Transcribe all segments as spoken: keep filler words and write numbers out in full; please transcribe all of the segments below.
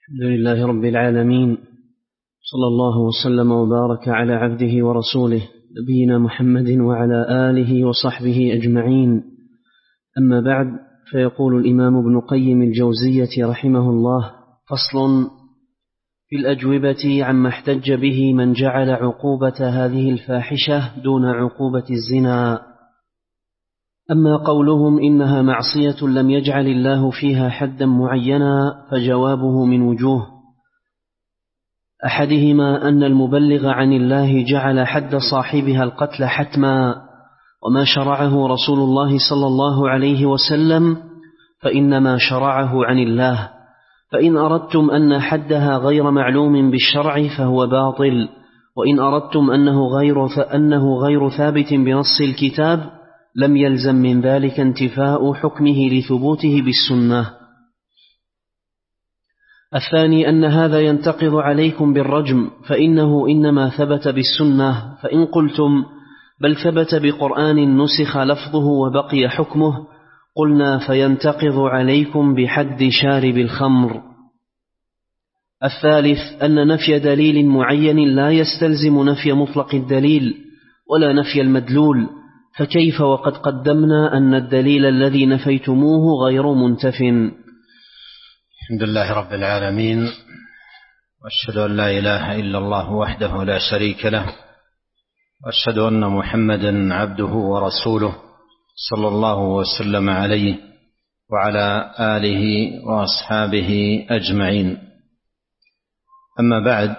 الحمد لله رب العالمين، صلى الله وسلم وبارك على عبده ورسوله نبينا محمد وعلى آله وصحبه أجمعين. أما بعد، فيقول الإمام ابن قيم الجوزية رحمه الله: فصل في الأجوبة عما احتج به من جعل عقوبة هذه الفاحشة دون عقوبة الزنا. أما قولهم إنها معصية لم يجعل الله فيها حدا معينا، فجوابه من وجوه: أحدهما أن المبلغ عن الله جعل حد صاحبها القتل حتما، وما شرعه رسول الله صلى الله عليه وسلم فإنما شرعه عن الله، فإن أردتم أن حدها غير معلوم بالشرع فهو باطل، وإن أردتم أنه غير, فأنه غير ثابت بنص الكتاب لم يلزم من ذلك انتفاء حكمه لثبوته بالسنة. الثاني أن هذا ينتقض عليكم بالرجم، فإنه إنما ثبت بالسنة، فإن قلتم بل ثبت بقرآن نسخ لفظه وبقي حكمه، قلنا فينتقض عليكم بحد شارب الخمر. الثالث أن نفي دليل معين لا يستلزم نفي مطلق الدليل ولا نفي المدلول، فكيف وقد قدمنا أن الدليل الذي نفيتموه غير منتف. الحمد لله رب العالمين، وأشهد أن لا إله إلا الله وحده لا شريك له، وأشهد أن محمدا عبده ورسوله صلى الله وسلم عليه وعلى آله وأصحابه أجمعين. أما بعد،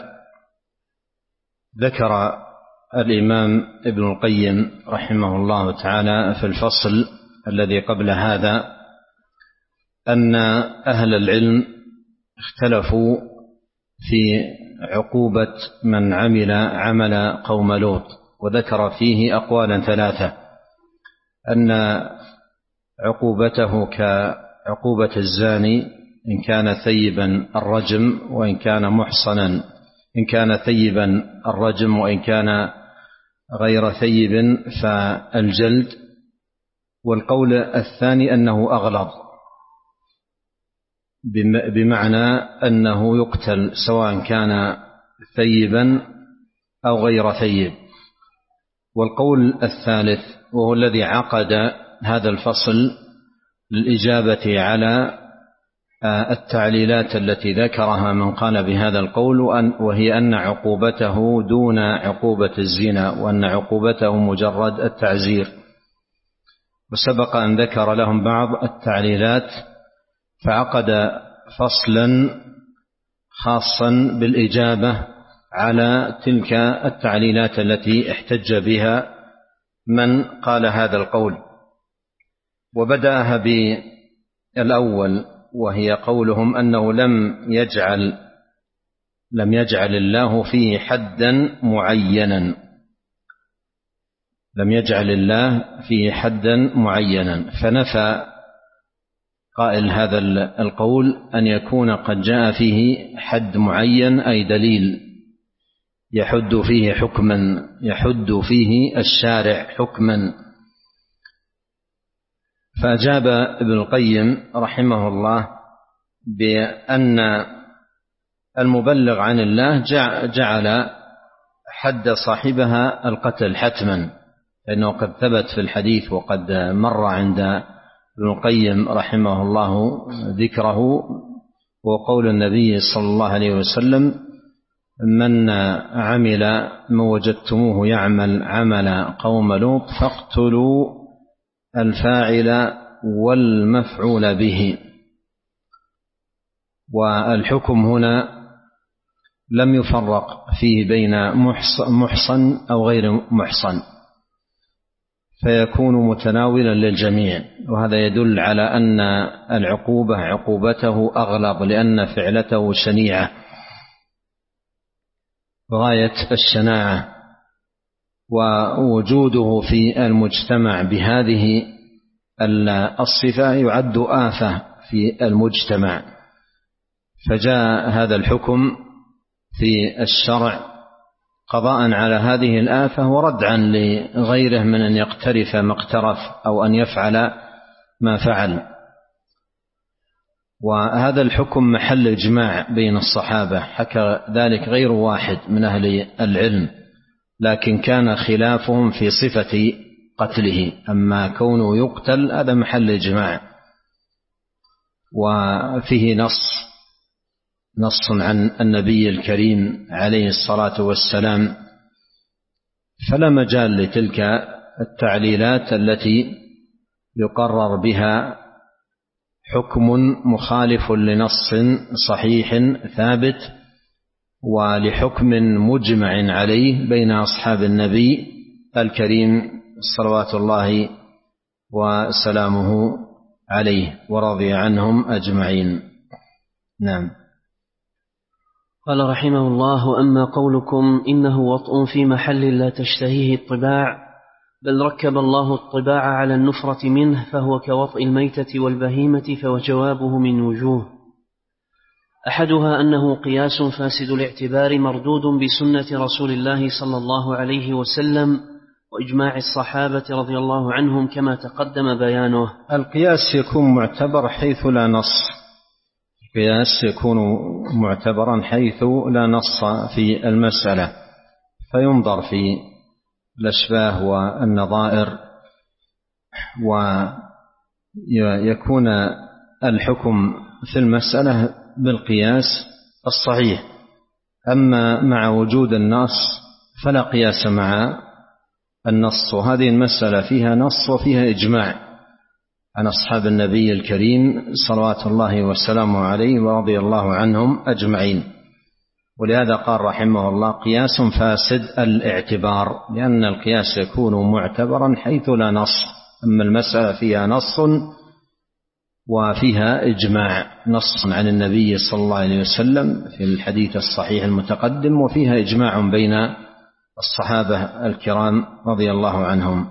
ذكر الإمام ابن القيم رحمه الله تعالى في الفصل الذي قبل هذا أن أهل العلم اختلفوا في عقوبة من عمل عمل قوم لوط، وذكر فيه أقوالا ثلاثة: أن عقوبته كعقوبة الزاني إن كان ثيبا الرجم، وإن كان محصنا إن كان ثيبا الرجم، وإن كان غير ثيب فالجلد. والقول الثاني أنه أغلظ، بمعنى أنه يقتل سواء كان ثيبا أو غير ثيب. والقول الثالث وهو الذي عقد هذا الفصل للإجابة على التعليلات التي ذكرها من قال بهذا القول، وهي أن عقوبته دون عقوبة الزنا، وأن عقوبته مجرد التعزير. وسبق أن ذكر لهم بعض التعليلات، فعقد فصلا خاصا بالإجابة على تلك التعليلات التي احتج بها من قال هذا القول. وبدأها بالأول، وهي قولهم أنه لم يجعل لم يجعل الله فيه حدا معينا لم يجعل الله فيه حدا معينا فنفى قائل هذا القول أن يكون قد جاء فيه حد معين، أي دليل يحد فيه حكما يحد فيه الشارع حكما. فأجاب ابن القيم رحمه الله بأن المبلغ عن الله جعل حد صاحبها القتل حتما، لأنه قد ثبت في الحديث وقد مر عند ابن القيم رحمه الله ذكره، وقول النبي صلى الله عليه وسلم: من عمل ما وجدتموه يعمل عمل قوم لوط فاقتلوا الفاعل والمفعول به. والحكم هنا لم يفرق فيه بين محصن أو غير محصن، فيكون متناولا للجميع، وهذا يدل على أن العقوبة عقوبته أغلظ، لأن فعلته شنيعة غاية الشناعة، ووجوده في المجتمع بهذه الصفة يعد آفة في المجتمع. فجاء هذا الحكم في الشرع قضاء على هذه الآفة وردعا لغيره من أن يقترف ما اقترف أو أن يفعل ما فعل. وهذا الحكم محل إجماع بين الصحابة، حكى ذلك غير واحد من أهل العلم، لكن كان خلافهم في صفة قتله، أما كونه يقتل هذا محل إجماع، وفيه نص نص عن النبي الكريم عليه الصلاة والسلام، فلا مجال لتلك التعليلات التي يقرر بها حكم مخالف لنص صحيح ثابت ولحكم مجمع عليه بين أصحاب النبي الكريم صلوات الله وسلامه عليه ورضي عنهم أجمعين. نعم. قال رحمه الله: أما قولكم إنه وطء في محل لا تشتهيه الطباع، بل ركب الله الطباع على النفرة منه، فهو كوطء الميتة والبهيمة، فوجوابه من وجوه: أحدها أنه قياس فاسد الاعتبار مردود بسنة رسول الله صلى الله عليه وسلم وإجماع الصحابة رضي الله عنهم كما تقدم بيانه. القياس يكون معتبر حيث لا نص، القياس يكون معتبرا حيث لا نص في المسألة، فينظر في الأشباه والنظائر ويكون الحكم في المسألة بالقياس الصحيح. أما مع وجود النص فلا قياس مع النص، وهذه المسألة فيها نص وفيها إجماع عن أصحاب النبي الكريم صلوات الله وسلامه عليه ورضي الله عنهم أجمعين. ولهذا قال رحمه الله: قياس فاسد الاعتبار، لأن القياس يكون معتبرا حيث لا نص، أما المسألة فيها نص وفيها إجماع، نص عن النبي صلى الله عليه وسلم في الحديث الصحيح المتقدم، وفيها إجماع بين الصحابة الكرام رضي الله عنهم.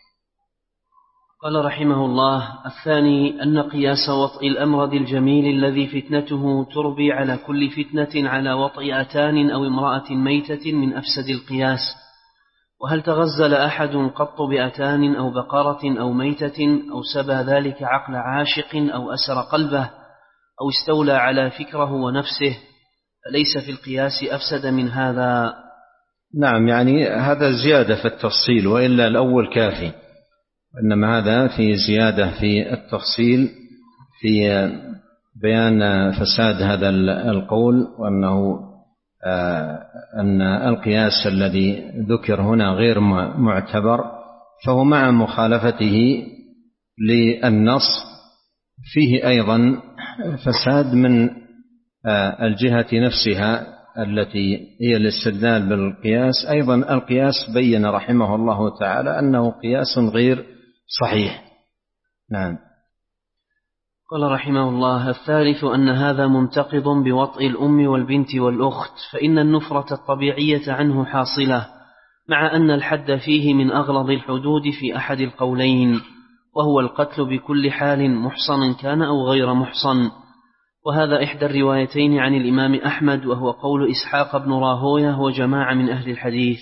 قال رحمه الله: الثاني أن قياس وطء الأمرد الجميل الذي فتنته تربي على كل فتنة على وطء أتان أو امرأة ميتة من أفسد القياس. وهل تغزل أحد قط بأتان أو بقرة أو ميتة أو سبى ذلك عقل عاشق أو أسر قلبه أو استولى على فكره ونفسه، فليس في القياس أفسد من هذا. نعم، يعني هذا زيادة في التفصيل، وإلا الأول كافي، إنما هذا في زيادة في التفصيل في بيان فساد هذا القول، وأنه أن القياس الذي ذكر هنا غير معتبر، فهو مع مخالفته للنص فيه أيضا فساد من الجهة نفسها التي هي الاستدلال بالقياس. أيضا القياس بين رحمه الله تعالى أنه قياس غير صحيح. نعم. قال رحمه الله: الثالث أن هذا منتقض بوطء الأم والبنت والأخت، فإن النفرة الطبيعية عنه حاصلة، مع أن الحد فيه من أغلظ الحدود في أحد القولين، وهو القتل بكل حال محصن كان أو غير محصن، وهذا إحدى الروايتين عن الإمام أحمد، وهو قول إسحاق بن راهويه وجماعة من أهل الحديث.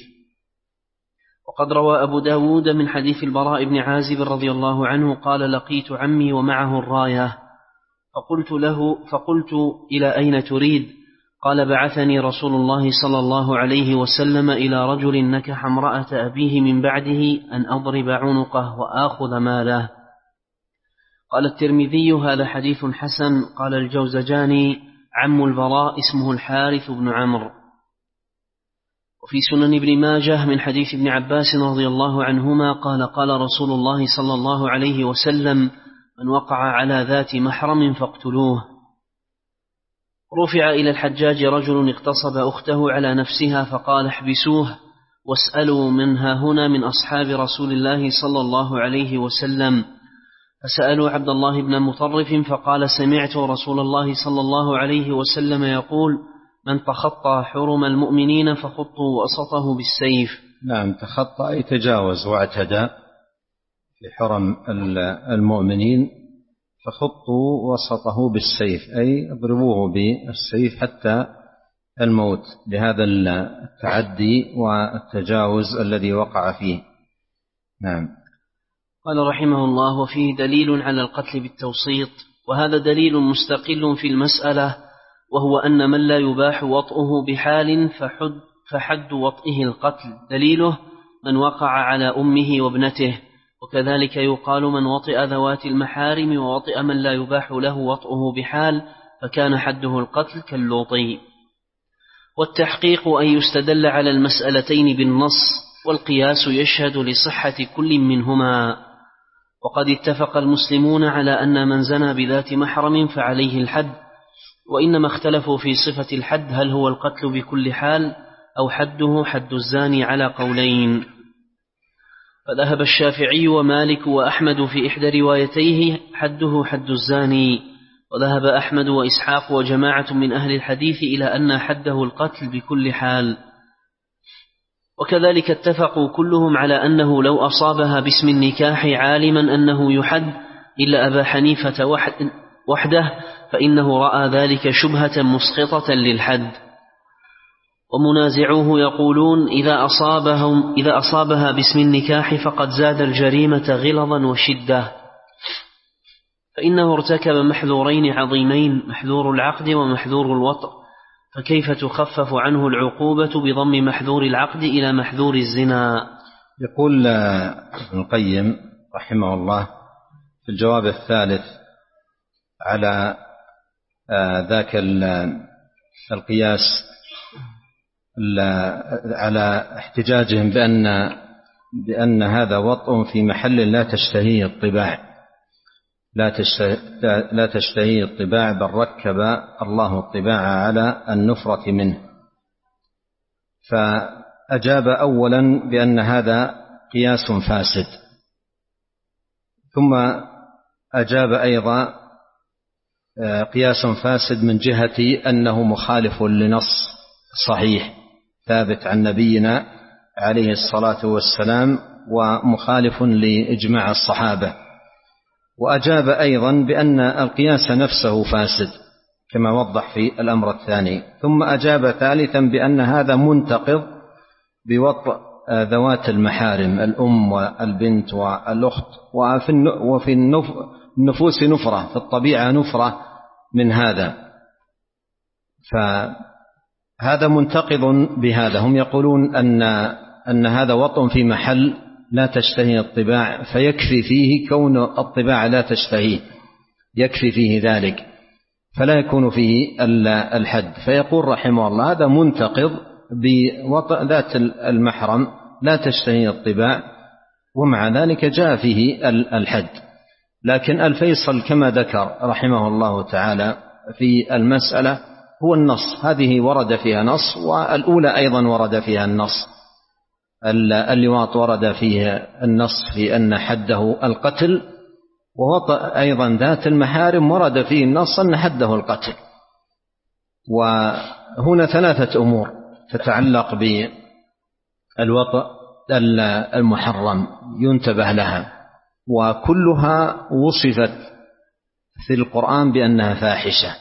وقد روى أبو داود من حديث البراء بن عازب رضي الله عنه قال: لقيت عمي ومعه الراية، فقلت له فقلت: إلى أين تريد؟ قال: بعثني رسول الله صلى الله عليه وسلم إلى رجل نكح امرأة أبيه من بعده أن أضرب عنقه وآخذ ماله. قال الترمذي: هذا حديث حسن. قال الجوزجاني: عم البراء اسمه الحارث بن عمرو. وفي سنن ابن ماجه من حديث ابن عباس رضي الله عنهما قال: قال رسول الله صلى الله عليه وسلم: من وقع على ذات محرم فاقتلوه. رفع إلى الحجاج رجل اغتصب أخته على نفسها، فقال: احبسوه واسألوا منها هنا من أصحاب رسول الله صلى الله عليه وسلم. فسألوا عبد الله بن مطرف فقال: سمعت رسول الله صلى الله عليه وسلم يقول: من تخطى حرم المؤمنين فخطوا وسطه بالسيف. نعم، تخطى أي تجاوز واعتدى في حرم المؤمنين، فخطوا وسطه بالسيف أي اضربوه بالسيف حتى الموت، لهذا التعدي والتجاوز الذي وقع فيه. نعم. قال رحمه الله: وفيه دليل على القتل بالتوسيط، وهذا دليل مستقل في المسألة، وهو أن من لا يباح وطئه بحال فحد, فحد وطئه القتل، دليله من وقع على أمه وابنته. وكذلك يقال من وطئ ذوات المحارم ووطئ من لا يباح له وطئه بحال فكان حده القتل كاللوطي. والتحقيق أن يستدل على المسألتين بالنص، والقياس يشهد لصحة كل منهما. وقد اتفق المسلمون على أن من زنى بذات محرم فعليه الحد، وإنما اختلفوا في صفة الحد، هل هو القتل بكل حال أو حده حد الزاني، على قولين. فذهب الشافعي ومالك وأحمد في إحدى روايتيه حده حد الزاني، وذهب أحمد وإسحاق وجماعة من أهل الحديث إلى أن حده القتل بكل حال. وكذلك اتفقوا كلهم على أنه لو أصابها باسم النكاح عالما أنه يحد إلا أبا حنيفة وحده فإنه رأى ذلك شبهة مسقطة للحد. ومنازعوه يقولون إذا أصابهم إذا أصابها باسم النكاح فقد زاد الجريمة غلظا وشدة، فإنه ارتكب محذورين عظيمين، محذور العقد ومحذور الوطء، فكيف تخفف عنه العقوبة بضم محذور العقد إلى محذور الزنا؟ يقول ابن القيم رحمه الله في الجواب الثالث على ذاك القياس على احتجاجهم بأن بأن هذا وطء في محل لا تشتهيه الطباع لا تشتهي لا تشتهيه الطباع بل ركب الله الطباع على النفرة منه. فأجاب أولا بأن هذا قياس فاسد، ثم أجاب أيضا قياس فاسد من جهة أنه مخالف لنص صحيح ثابت عن نبينا عليه الصلاة والسلام ومخالف لإجماع الصحابة. وأجاب أيضا بأن القياس نفسه فاسد كما وضح في الأمر الثاني. ثم أجاب ثالثا بأن هذا منتقض بوطء ذوات المحارم الأم والبنت والأخت، وفي النفوس نفرة، في الطبيعة نفرة من هذا، فهذا منتقض بهذا. هم يقولون أن أن هذا وطء في محل لا تشتهي الطباع، فيكفي فيه كون الطباع لا تشتهيه، يكفي فيه ذلك فلا يكون فيه الحد. فيقول رحمه الله هذا منتقض بوطء ذات المحرم لا تشتهي الطباع، ومع ذلك جاء فيه الحد. لكن الفيصل كما ذكر رحمه الله تعالى في المسألة هو النص، هذه ورد فيها نص، والأولى أيضا ورد فيها النص. اللواط ورد فيه النص في أن حده القتل، ووطأ أيضا ذات المحارم ورد فيه النص أن حده القتل. وهنا ثلاثة أمور تتعلق بالوطأ المحرم ينتبه لها، وكلها وصفت في القرآن بأنها فاحشة.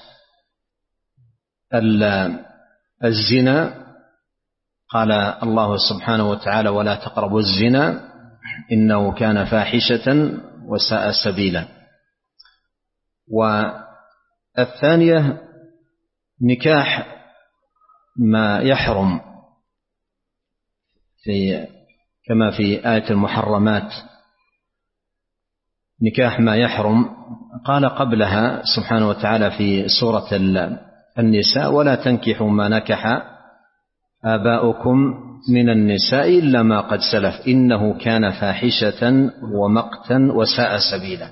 الزنا قال الله سبحانه وتعالى ولا تقربوا الزنا إنه كان فاحشة وساء سبيلا. والثانية نكاح ما يحرم في كما في آية المحرمات، نكاح ما يحرم قال قبلها سبحانه وتعالى في سورة النساء ولا تنكحوا ما نكح آباؤكم من النساء إلا ما قد سلف إنه كان فاحشة ومقتا وساء سبيلا.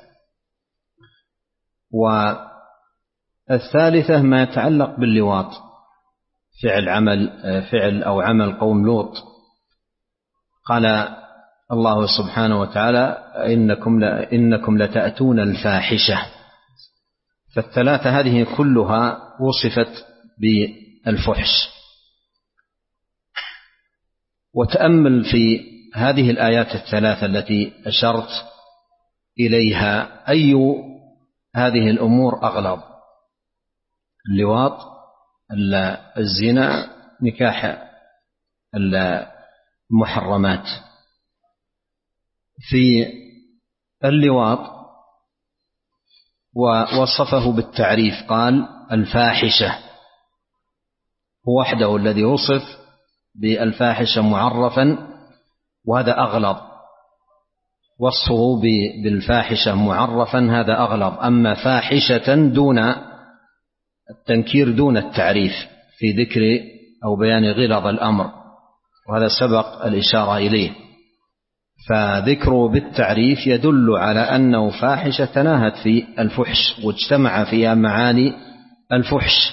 والثالثة ما يتعلق باللواط، فعل عمل فعل أو عمل قوم لوط، قال الله سبحانه وتعالى إنكم إنكم لتأتون الفاحشة. فالثلاثة هذه كلها وصفت بالفحش. وتأمل في هذه الآيات الثلاثة التي أشرت إليها أي هذه الأمور أغلظ؟ اللواط، الزنا، نكاح المحرمات. في اللواط ووصفه بالتعريف قال الفاحشة، هو وحده الذي وصف بالفاحشة معرفا، وهذا أغلظ، وصفه بالفاحشة معرفا هذا أغلظ. أما فاحشة دون التنكير دون التعريف في ذكر أو بيان غلظ الأمر، وهذا سبق الإشارة إليه. فذكره بالتعريف يدل على أنه فاحشة تناهت في الفحش واجتمع فيها معاني الفحش.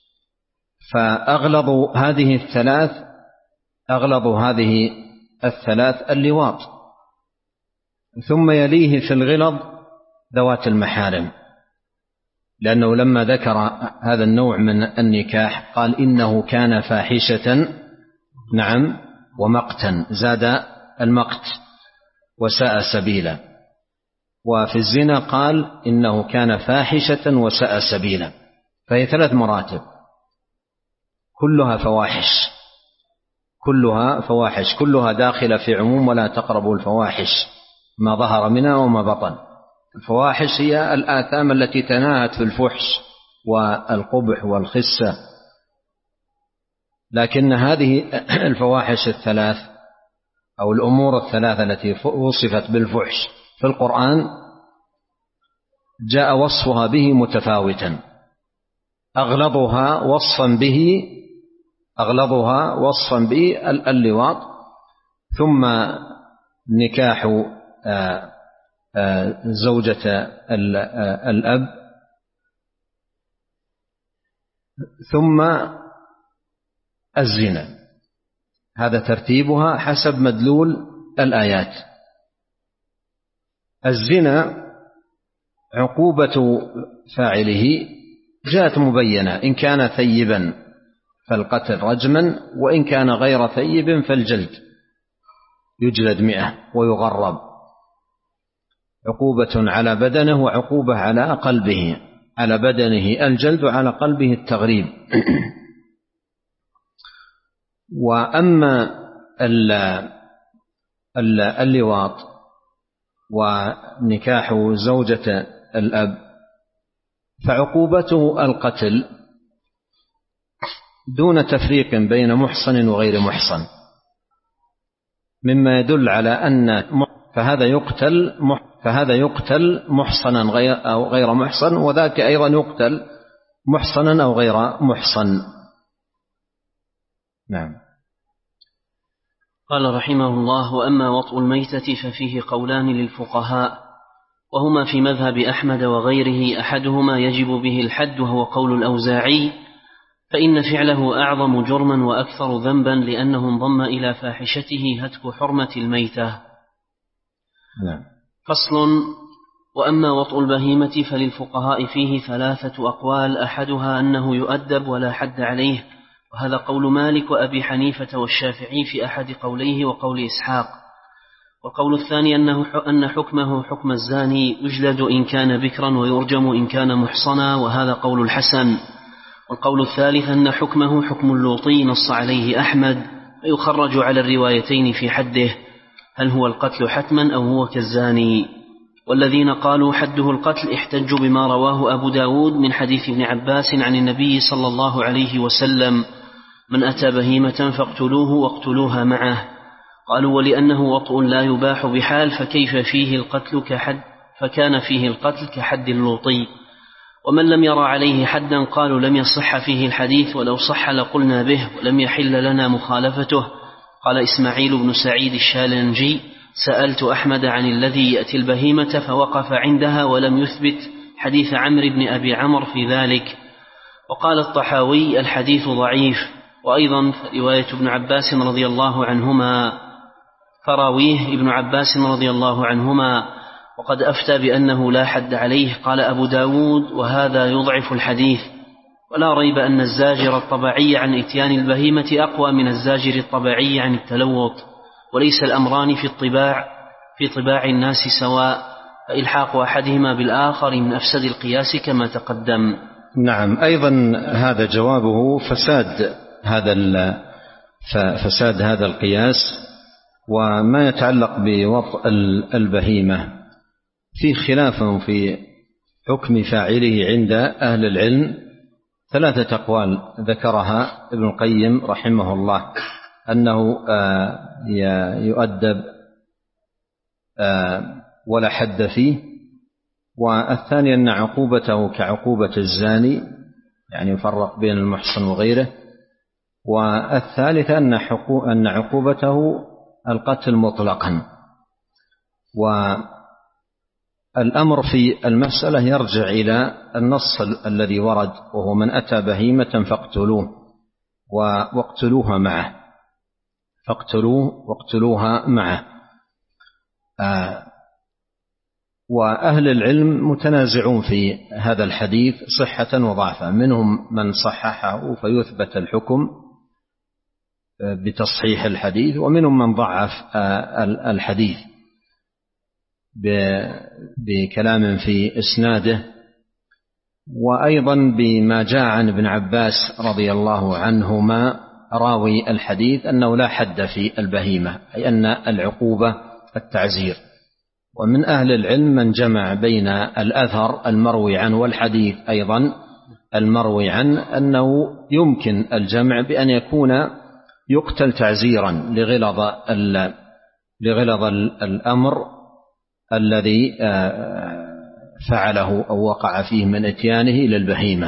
فأغلظ هذه الثلاث أغلظ هذه الثلاث اللواط، ثم يليه في الغلظ ذوات المحارم، لأنه لما ذكر هذا النوع من النكاح قال إنه كان فاحشة نعم ومقتا، زاد المقت وساء سبيلا. وفي الزنا قال إنه كان فاحشة وساء سبيلا. فهي ثلاث مراتب كلها فواحش، كلها فواحش، كلها داخلة في عموم ولا تقربوا الفواحش ما ظهر منها وما بطن. الفواحش هي الآثام التي تناهت في الفحش والقبح والخسة، لكن هذه الفواحش الثلاث أو الأمور الثلاثة التي وصفت بالفحش في القرآن جاء وصفها به متفاوتا، أغلظها وصفا به أغلظها وصفا به اللواط، ثم نكاح زوجة الأب، ثم الزنا. هذا ترتيبها حسب مدلول الآيات. الزنا عقوبة فاعله جاءت مبينة، إن كان ثيبا فالقتل رجما، وإن كان غير ثيب فالجلد، يجلد مئة ويغرب. عقوبة على بدنه وعقوبة على قلبه، على بدنه الجلد وعلى قلبه التغريب. وأما اللواط ونكاح زوجة الأب فعقوبته القتل دون تفريق بين محصن وغير محصن، مما يدل على أن فهذا يقتل فهذا يقتل محصنا غير أو غير محصن، وذاك أيضا يقتل محصنا أو غير محصن. نعم. قال رحمه الله: وأما وطء الميتة ففيه قولان للفقهاء، وهما في مذهب أحمد وغيره، أحدهما يجب به الحد وهو قول الأوزاعي، فإن فعله أعظم جرما وأكثر ذنبا لأنه انضم إلى فاحشته هتك حرمة الميتة. نعم. فصل: وأما وطء البهيمة فللفقهاء فيه ثلاثة أقوال، أحدها أنه يؤدب ولا حد عليه، وهذا قول مالك وأبي حنيفة والشافعي في أحد قوليه وقول إسحاق. والقول الثاني أنه أن حكمه حكم الزاني، يجلد إن كان بكرا ويرجم إن كان محصنا، وهذا قول الحسن. والقول الثالث أن حكمه حكم اللوطي، نص عليه أحمد، فيخرج على الروايتين في حده، هل هو القتل حتما أو هو كالزاني. والذين قالوا حده القتل احتجوا بما رواه أبو داود من حديث ابن عباس عن النبي صلى الله عليه وسلم: من أتى بهيمة فاقتلوه واقتلوها معه. قالوا: ولأنه وطء لا يباح بحال فكيف فيه القتل كحد فكان فيه القتل كحد اللوطي. ومن لم يرى عليه حدا قالوا لم يصح فيه الحديث، ولو صح لقلنا به ولم يحل لنا مخالفته. قال إسماعيل بن سعيد الشالنجي: سألت أحمد عن الذي يأتي البهيمة فوقف عندها ولم يثبت حديث عمرو بن أبي عمرو في ذلك. وقال الطحاوي: الحديث ضعيف. وأيضا رواية ابن عباس رضي الله عنهما فراويه ابن عباس رضي الله عنهما، وقد أفتى بأنه لا حد عليه. قال أبو داود: وهذا يضعف الحديث. ولا ريب أن الزاجر الطبيعي عن إتيان البهيمة أقوى من الزاجر الطبيعي عن التلوط، وليس الأمران في الطباع في طباع الناس سواء، فإلحاق أحدهما بالآخر من أفسد القياس كما تقدم. نعم. أيضا هذا جوابه فساد هذا فساد هذا القياس. وما يتعلق بوطء البهيمة في خلاف في حكم فاعله عند أهل العلم ثلاثة أقوال ذكرها ابن القيم رحمه الله: أنه يؤدب ولا حد فيه، والثاني أن عقوبته كعقوبة الزاني، يعني يفرق بين المحصن وغيره، والثالث أن عقوبته القتل مطلقا. والأمر في المسألة يرجع إلى النص الذي ورد، وهو: من أتى بهيمة فاقتلوه واقتلوها معه فاقتلوه واقتلوها معه. آه وأهل العلم متنازعون في هذا الحديث صحة وضعفا، منهم من صححه فيثبت الحكم بتصحيح الحديث، ومنهم من ضعف الحديث بكلام في إسناده، وأيضا بما جاء عن ابن عباس رضي الله عنهما راوي الحديث أنه لا حد في البهيمة، أي أن العقوبة التعزير. ومن أهل العلم من جمع بين الأثر المروي عنه والحديث أيضا المروي عنه، أنه يمكن الجمع بأن يكون يقتل تعزيرا لغلظ لغلظ الأمر الذي فعله أو وقع فيه من إتيانه إلى البهيمة.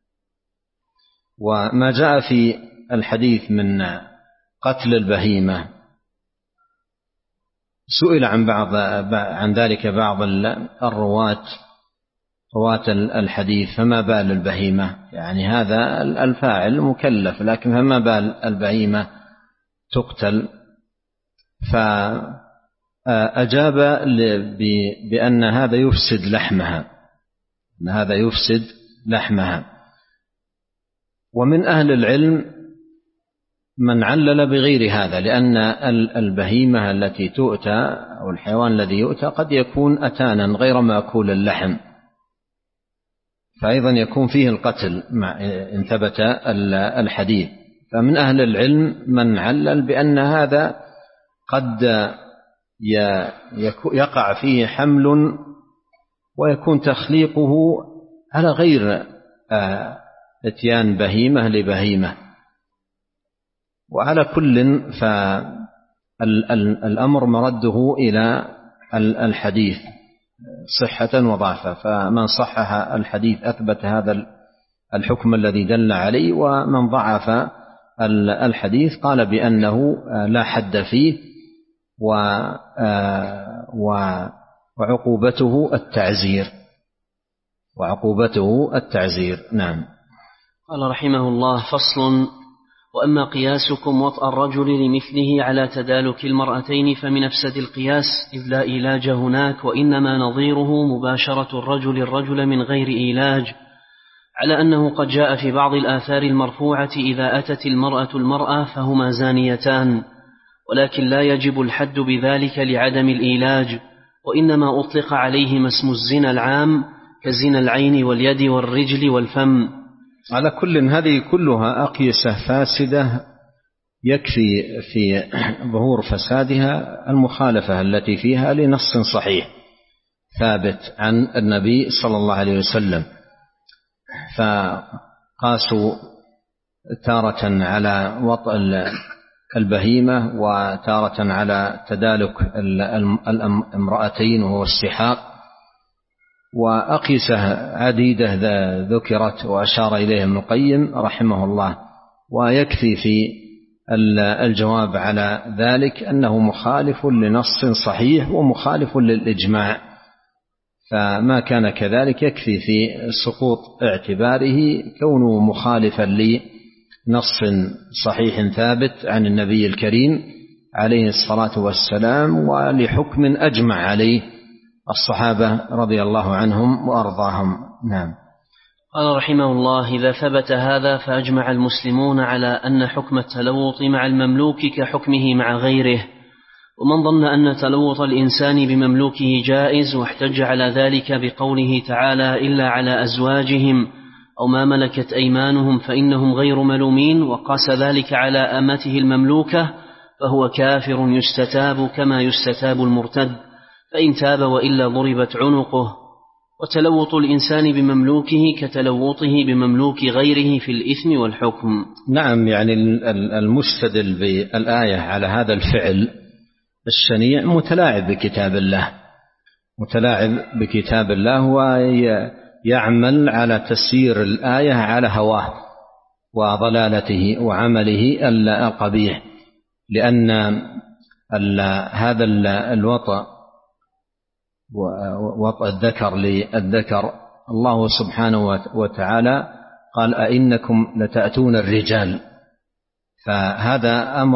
وما جاء في الحديث من قتل البهيمة سئل عن بعض عن ذلك بعض الرواة رواة الحديث: فما بال البهيمة؟ يعني هذا الفاعل مكلف، لكن فما بال البهيمة تقتل؟ فأجاب بأن هذا يفسد لحمها أن هذا يفسد لحمها. ومن أهل العلم من علل بغير هذا، لأن البهيمة التي تؤتى أو الحيوان الذي يؤتى قد يكون أتانا غير مأكول اللحم، فأيضا يكون فيه القتل إن ثبت الحديث. فمن أهل العلم من علل بأن هذا قد يقع فيه حمل ويكون تخليقه على غير اتيان بهيمة لبهيمة. وعلى كل فالأمر مرده إلى الحديث صحة وضعفا، فمن صحح الحديث أثبت هذا الحكم الذي دل عليه، ومن ضعف الحديث قال بأنه لا حد فيه وعقوبته التعزير وعقوبته التعزير. نعم. قال رحمه الله: فصل: وأما قياسكم وطأ الرجل لمثله على تدالك المرأتين فمن أفسد القياس، إذ لا إيلاج هناك، وإنما نظيره مباشرة الرجل الرجل من غير إيلاج، على أنه قد جاء في بعض الآثار المرفوعة: إذا أتت المرأة المرأة فهما زانيتان، ولكن لا يجب الحد بذلك لعدم الإيلاج، وإنما أطلق عليهما اسم الزنا العام كزنا العين واليد والرجل والفم. على كل هذه كلها أقيسة فاسدة، يكفي في ظهور فسادها المخالفة التي فيها لنص صحيح ثابت عن النبي صلى الله عليه وسلم. فقاسوا تارة على وطأ البهيمة وتارة على تدالك الامرأتين وهو السحاق، وأقيسة عديدة ذكرت وأشار إليها ابن القيم رحمه الله. ويكفي في الجواب على ذلك أنه مخالف لنص صحيح ومخالف للإجماع، فما كان كذلك يكفي في سقوط اعتباره كونه مخالفا لنص صحيح ثابت عن النبي الكريم عليه الصلاة والسلام، ولحكم أجمع عليه الصحابة رضي الله عنهم وأرضاهم. نعم. قال رحمه الله: إذا ثبت هذا فأجمع المسلمون على أن حكم التلوط مع المملوك كحكمه مع غيره. ومن ظن أن تلوط الإنسان بمملوكه جائز واحتج على ذلك بقوله تعالى: إلا على أزواجهم أو ما ملكت أيمانهم فإنهم غير ملومين، وقاس ذلك على أمته المملوكة، فهو كافر يستتاب كما يستتاب المرتد، فإن تاب وإلا ضربت عنقه. وتلوط الإنسان بمملوكه كتلوطه بمملوك غيره في الإثم والحكم. نعم، يعني المستدل بالآية على هذا الفعل الشنيع متلاعب بكتاب الله، متلاعب بكتاب الله ويعمل على تسيير الآية على هواه وضلالته وعمله القبيح، لأن هذا الوطأ وطأ الذكر للذكر الله سبحانه وتعالى قال أئنكم لتأتون الرجال، فهذا أمر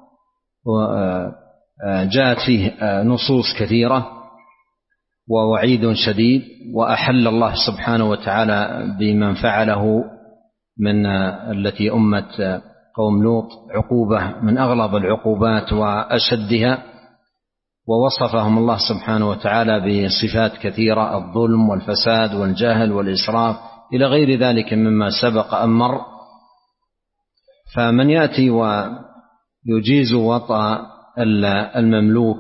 جاءت فيه نصوص كثيرة ووعيد شديد، وأحل الله سبحانه وتعالى بمن فعله من التي أمة قوم لوط عقوبة من أغلظ العقوبات وأشدها، ووصفهم الله سبحانه وتعالى بصفات كثيرة: الظلم والفساد والجهل والإسراف إلى غير ذلك مما سبق أمر. فمن يأتي ويجيز وطأ المملوك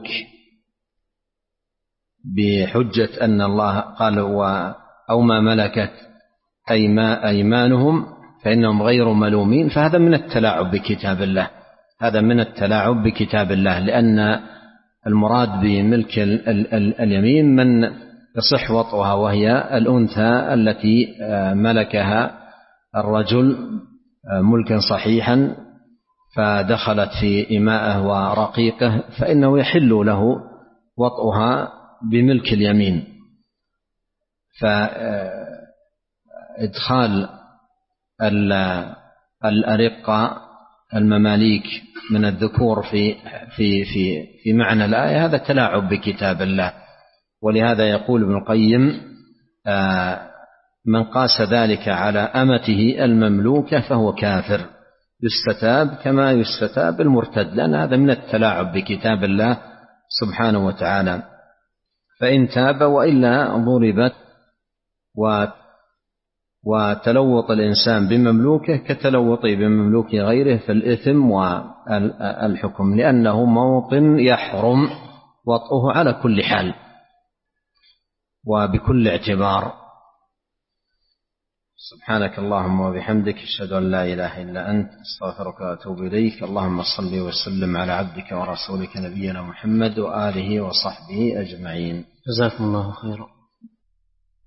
بحجة أن الله قال أو ما ملكت أيمانهم فإنهم غير ملومين، فهذا من التلاعب بكتاب الله، هذا من التلاعب بكتاب الله، لأن المراد بملك اليمين من يصح وطئها، وهي الأنثى التي ملكها الرجل ملكا صحيحا فدخلت في إمائه ورقيقه، فإنه يحل له وطئها بملك اليمين. فإدخال الأرقة المماليك من الذكور في في في في معنى الآية هذا تلاعب بكتاب الله، ولهذا يقول ابن القيم: من قاس ذلك على أمته المملوكة فهو كافر، يستتاب كما يستتاب المرتد، لأن هذا من التلاعب بكتاب الله سبحانه وتعالى. فإن تاب وإلا ضربت. وتلوط الإنسان بمملوكه كتلوطه بمملوك غيره في الإثم والحكم، لأنه موطن يحرم وطئه على كل حال وبكل اعتبار. سبحانك اللهم وبحمدك، أشهد أن لا إله إلا أنت، أستغفرك وأتوب إليك. اللهم صل وسلم على عبدك ورسولك نبينا محمد وآله وصحبه أجمعين. جزاكم الله خيرا.